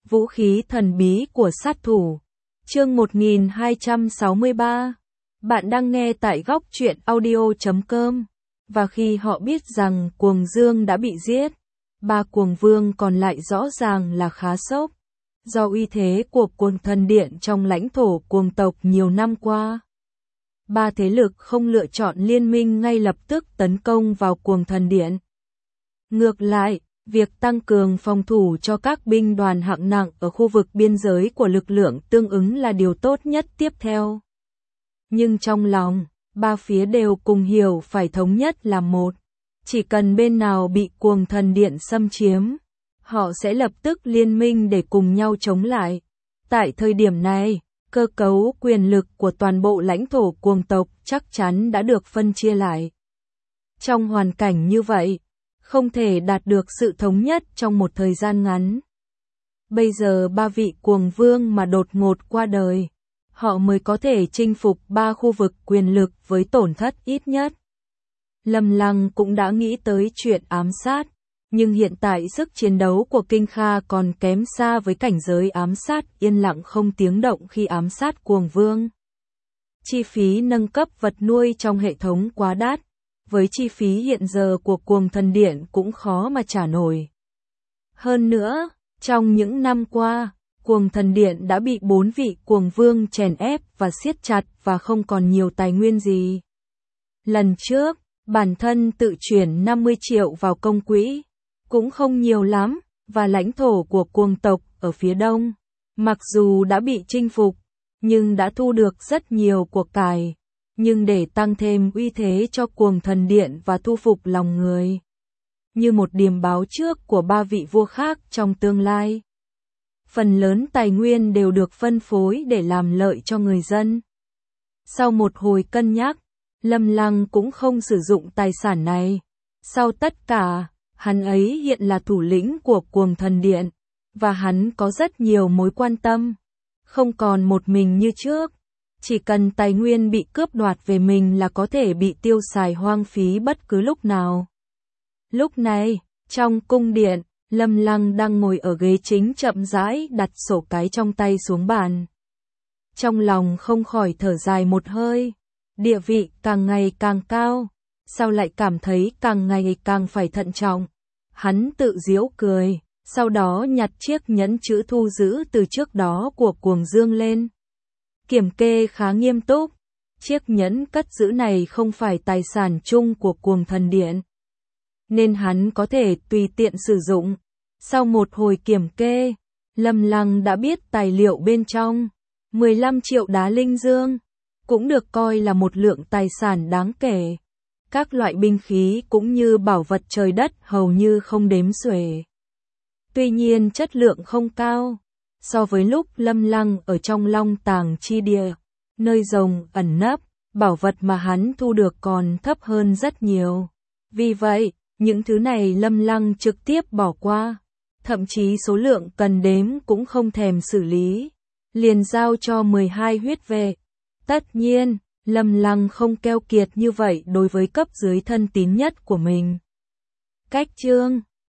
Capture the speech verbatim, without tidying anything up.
Vũ khí thần bí của sát thủ. Chương một nghìn hai trăm sáu mươi ba. Bạn đang nghe tại góc truyện audio chấm com. Và khi họ biết rằng Cuồng Dương đã bị giết, ba Cuồng Vương còn lại rõ ràng là khá sốc. Do uy thế của Cuồng Thần Điện trong lãnh thổ Cuồng tộc nhiều năm qua, ba thế lực không lựa chọn liên minh ngay lập tức tấn công vào Cuồng Thần Điện. Ngược lại, việc tăng cường phòng thủ cho các binh đoàn hạng nặng ở khu vực biên giới của lực lượng tương ứng là điều tốt nhất tiếp theo. Nhưng trong lòng, ba phía đều cùng hiểu phải thống nhất là một. Chỉ cần bên nào bị Cuồng Thần Điện xâm chiếm, họ sẽ lập tức liên minh để cùng nhau chống lại. Tại thời điểm này, cơ cấu quyền lực của toàn bộ lãnh thổ Cuồng tộc chắc chắn đã được phân chia lại. Trong hoàn cảnh như vậy, không thể đạt được sự thống nhất trong một thời gian ngắn. Bây giờ ba vị Cuồng Vương mà đột ngột qua đời, họ mới có thể chinh phục ba khu vực quyền lực với tổn thất ít nhất. Lâm Lăng cũng đã nghĩ tới chuyện ám sát, nhưng hiện tại sức chiến đấu của Kinh Kha còn kém xa với cảnh giới ám sát yên lặng không tiếng động khi ám sát Cuồng Vương. Chi phí nâng cấp vật nuôi trong hệ thống quá đắt, với chi phí hiện giờ của Cuồng Thần Điện cũng khó mà trả nổi. Hơn nữa, trong những năm qua, Cuồng Thần Điện đã bị bốn vị Cuồng Vương chèn ép và siết chặt và không còn nhiều tài nguyên gì. Lần trước, bản thân tự chuyển năm mươi triệu vào công quỹ, cũng không nhiều lắm, và lãnh thổ của Cuồng tộc ở phía đông, mặc dù đã bị chinh phục, nhưng đã thu được rất nhiều của cải. Nhưng để tăng thêm uy thế cho Cuồng Thần Điện và thu phục lòng người, như một điểm báo trước của ba vị vua khác trong tương lai, phần lớn tài nguyên đều được phân phối để làm lợi cho người dân. Sau một hồi cân nhắc, Lâm Lăng cũng không sử dụng tài sản này. Sau tất cả, hắn ấy hiện là thủ lĩnh của Cuồng Thần Điện, và hắn có rất nhiều mối quan tâm, không còn một mình như trước. Chỉ cần tài nguyên bị cướp đoạt về mình là có thể bị tiêu xài hoang phí bất cứ lúc nào. Lúc này, trong cung điện, Lâm Lăng đang ngồi ở ghế chính chậm rãi đặt sổ cái trong tay xuống bàn. Trong lòng không khỏi thở dài một hơi, địa vị càng ngày càng cao, sao lại cảm thấy càng ngày càng phải thận trọng. Hắn tự giễu cười, sau đó nhặt chiếc nhẫn chữ thu giữ từ trước đó của Cuồng Dương lên. Kiểm kê khá nghiêm túc, chiếc nhẫn cất giữ này không phải tài sản chung của Cuồng Thần Điện, nên hắn có thể tùy tiện sử dụng. Sau một hồi kiểm kê, Lâm Lăng đã biết tài liệu bên trong, mười lăm triệu đá linh dương, cũng được coi là một lượng tài sản đáng kể. Các loại binh khí cũng như bảo vật trời đất hầu như không đếm xuể. Tuy nhiên chất lượng không cao, so với lúc Lâm Lăng ở trong Long Tàng chi địa, nơi rồng ẩn nấp, bảo vật mà hắn thu được còn thấp hơn rất nhiều. Vì vậy, những thứ này Lâm Lăng trực tiếp bỏ qua, thậm chí số lượng cần đếm cũng không thèm xử lý, liền giao cho mười hai huyết vệ. Tất nhiên, Lâm Lăng không keo kiệt như vậy đối với cấp dưới thân tín nhất của mình. Cách chương